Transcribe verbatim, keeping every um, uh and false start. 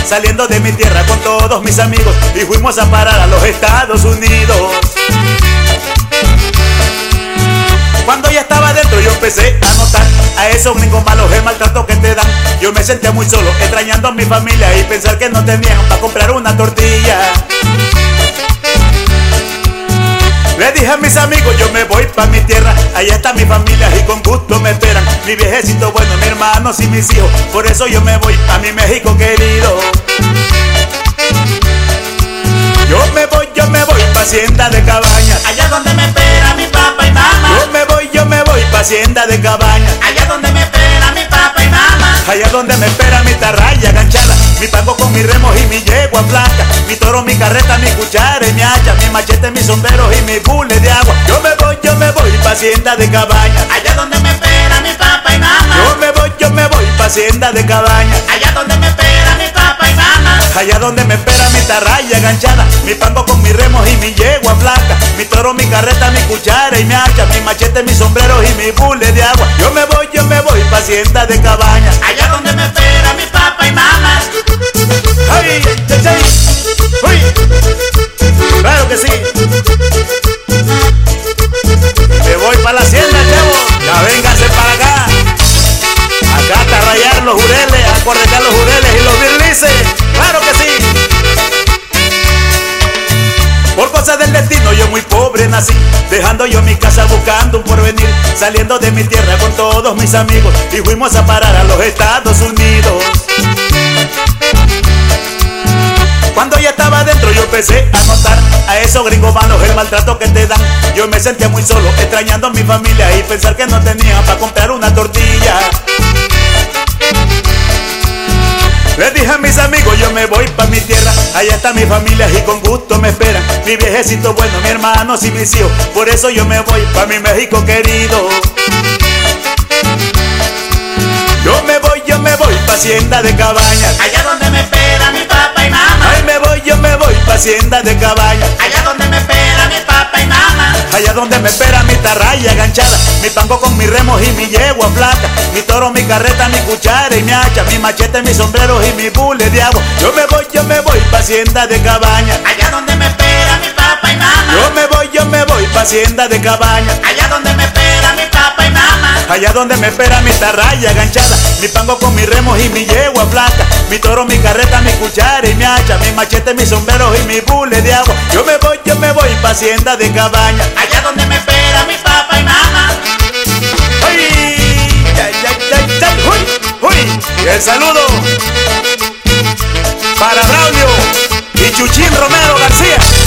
saliendo de mi tierra con todos mis amigos y fuimos a parar a los Estados Unidos. Cuando ya estaba dentro yo empecé a notar a esos gringos malos el maltrato que te dan. Yo me sentía muy solo, extrañando a mi familia y pensar que no tenían para comprar una tortilla. Le dije a mis amigos, yo me voy pa' mi tierra, allá está mi familia y con gusto me esperan. Mi viejecito bueno, mis hermanos y mis hijos, por eso yo me voy a mi México querido. Yo me voy, yo me voy pa' Hacienda de Cabañas, allá donde me espera mi papá y mamá. Yo me voy, yo me voy pa' Hacienda de Cabañas, allá donde me espera mi papá y mamá. Allá donde me espera mi tarraya ganchada, mi pango con mis remos y mi yegua flaca, mi toro, mi carreta, mi cuchara y mi hacha, mi machete, mis sombreros y mi bule de agua. Yo me voy, yo me voy pa' Hacienda de Cabañas, allá donde me espera mi papá y mamá. Yo me voy, yo me voy pa' Hacienda de Cabañas, allá donde me espera mi papá y mamá. Allá donde me espera mi tarraya ganchada, mi pango con mis remos y mi yegua flaca, mi toro, mi carreta, mi cuchara y mi hacha, mi machete, mis sombreros y mi bule de agua. Yo me voy, yo me voy pa' Hacienda de Cabañas, allá donde me espera mi papá y mamá. ¡Ay, ay, ay! ¡Uy! ¡Claro que sí! Me voy pa' la hacienda, chavo. Ya vénganse para acá. Acá hasta rayar los jureles, a corretear los jureles y los birlices. ¡Claro que sí! Por cosas del destino yo muy pobre nací, dejando yo mi casa buscando un porvenir, saliendo de mi tierra con todos mis amigos y fuimos a parar a los Estados Unidos. Cuando ya estaba dentro yo empecé a notar a esos gringos malos el maltrato que te dan. Yo me sentía muy solo, extrañando a mi familia y pensar que no tenía para comprar una tortilla. Le dije a mis amigos, yo me voy pa' mi tierra, allá está mi familia y con gusto me esperan. Mi viejecito bueno, mis hermanos y mis hijos, por eso yo me voy pa' mi México querido. Yo me voy, yo me voy pa' Hacienda de Cabañas, allá donde me espera mi papá y mamá. Ay, me voy, yo me voy pa' Hacienda de Cabañas, allá donde me espera mi papá y mamá. Allá donde me espera mi tarraya ganchada, mi pango con mis remos y mi yegua flaca, mi toro, mi carreta, mi cuchara y mi hacha, mi machete, mis sombreros y mi bule de agua. Yo me voy, yo me voy pa' Hacienda de Cabañas, allá donde me espera mi papá y mamá. Yo me voy, yo me voy pa' Hacienda de Cabañas, allá donde me espera mi papá y mamá. Allá donde me espera mi tarraya ganchada, mi pango con mis remos y mi yegua flaca, mi toro, mi carreta, mi cuchara y mi hacha, mi machete, mis sombreros y mi bule de agua. Yo me voy, yo me voy pa' Hacienda de Cabañas, allá donde me espera mi papá y mamá. ¡Ay! ¡Ay, ay, ay, ay! ¡Uy! ¡Uy! Y el saludo para Braulio y Chuchín Romero García.